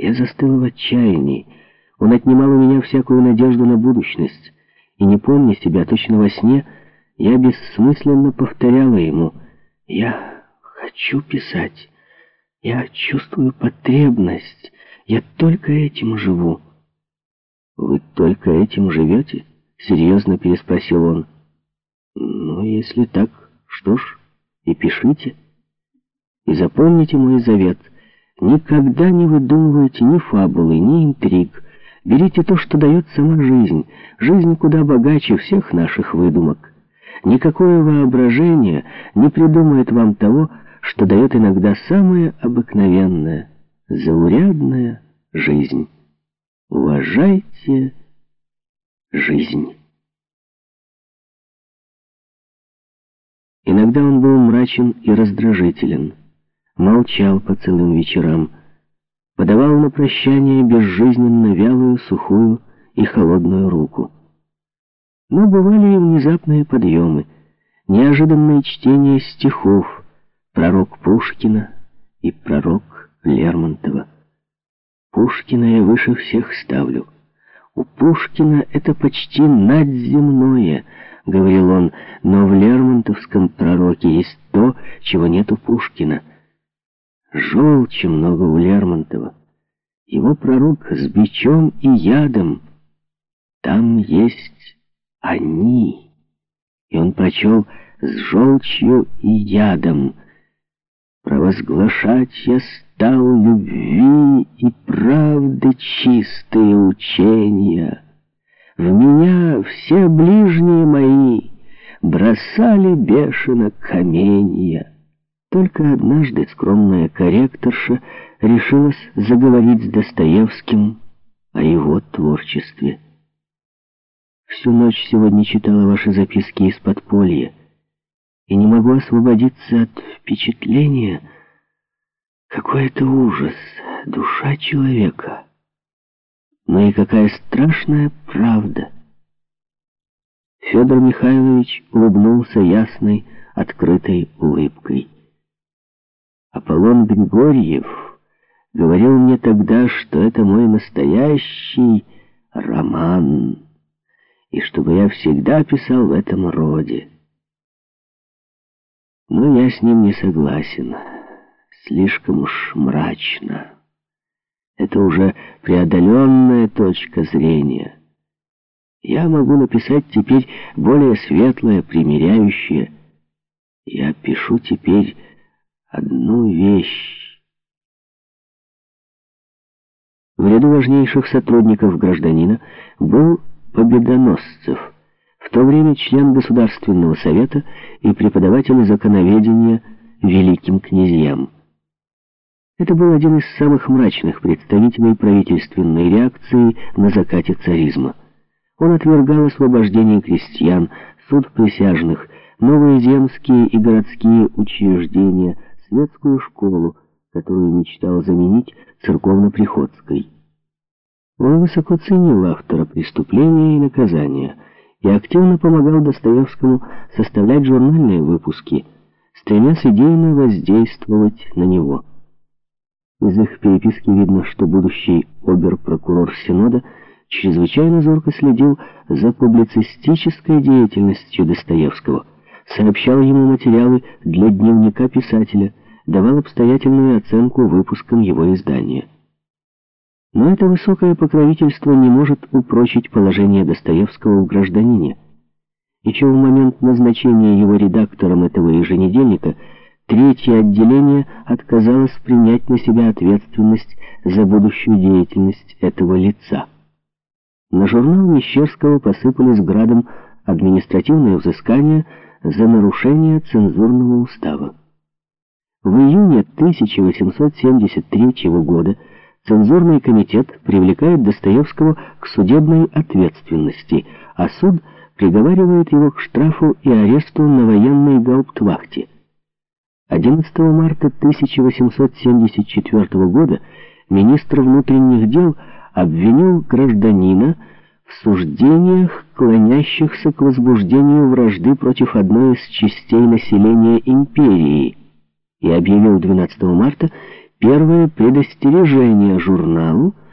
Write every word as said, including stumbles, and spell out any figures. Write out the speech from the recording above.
Я застыл в отчаянии. Он отнимал у меня всякую надежду на будущность. И не помня себя точно во сне, я бессмысленно повторяла ему: «Я хочу писать. Я чувствую потребность. Я только этим живу». «Вы только этим живете?» — серьезно переспросил он. «Ну, если так, что ж, и пишите. И запомните мой завет. Никогда не выдумывайте ни фабулы, ни интриг. Берите то, что дает сама жизнь. Жизнь куда богаче всех наших выдумок. Никакое воображение не придумает вам того, что дает иногда самая обыкновенная, заурядная жизнь. Уважайте жизнь». Иногда он был мрачен и раздражителен, молчал по целым вечерам, подавал на прощание безжизненно вялую, сухую и холодную руку. Но бывали и внезапные подъемы, неожиданные чтения стихов, пророк Пушкина и пророк Лермонтова. Пушкина я выше всех ставлю. У Пушкина это почти надземное, — говорил он, — но в лермонтовском пророке есть то, чего нет у Пушкина. Желчи много у Лермонтова. Его пророк с бичом и ядом. Там есть они. И он прочел с желчью и ядом: «Провозглашать я стал любви и правды чистые учения. В меня все ближние мои бросали бешено каменья». Только однажды скромная корректорша решилась заговорить с Достоевским о его творчестве. «Всю ночь сегодня читала ваши записки из подполья и не могу освободиться от впечатления, какой это ужас, душа человека. Но и какая страшная правда». Федор Михайлович улыбнулся ясной, открытой улыбкой. «Аполлон Григорьев говорил мне тогда, что это мой настоящий роман, и чтобы я всегда писал в этом роде. Но я с ним не согласен. Слишком уж мрачно. Это уже преодоленная точка зрения. Я могу написать теперь более светлое, примиряющее. Я пишу теперь одну вещь». В ряду важнейших сотрудников «Гражданина» был Победоносцев, в то время член Государственного совета и преподаватель законоведения великим князьям. Это был один из самых мрачных представителей правительственной реакции на закате царизма. Он отвергал освобождение крестьян, суд присяжных, новые земские и городские учреждения, светскую школу, которую мечтал заменить церковно-приходской. Он высоко ценил автора преступления и наказания и активно помогал Достоевскому составлять журнальные выпуски, стремясь идейно воздействовать на него. Из их переписки видно, что будущий обер-прокурор Синода чрезвычайно зорко следил за публицистической деятельностью Достоевского, сообщал ему материалы для дневника писателя, давал обстоятельную оценку выпускам его издания. Но это высокое покровительство не может упрочить положение Достоевского в «Гражданине». Еще в момент назначения его редактором этого еженедельника третье отделение отказалось принять на себя ответственность за будущую деятельность этого лица. На журнал Мещерского посыпались градом административные взыскания за нарушение цензурного устава. В июне тысяча восемьсот семьдесят третьего года цензурный комитет привлекает Достоевского к судебной ответственности, а суд приговаривает его к штрафу и аресту на военной гауптвахте. одиннадцатого марта тысяча восемьсот семьдесят четвёртого года министр внутренних дел обвинил «Гражданина» в суждениях, клонящихся к возбуждению вражды против одной из частей населения империи, и объявил двенадцатого марта первое предостережение журналу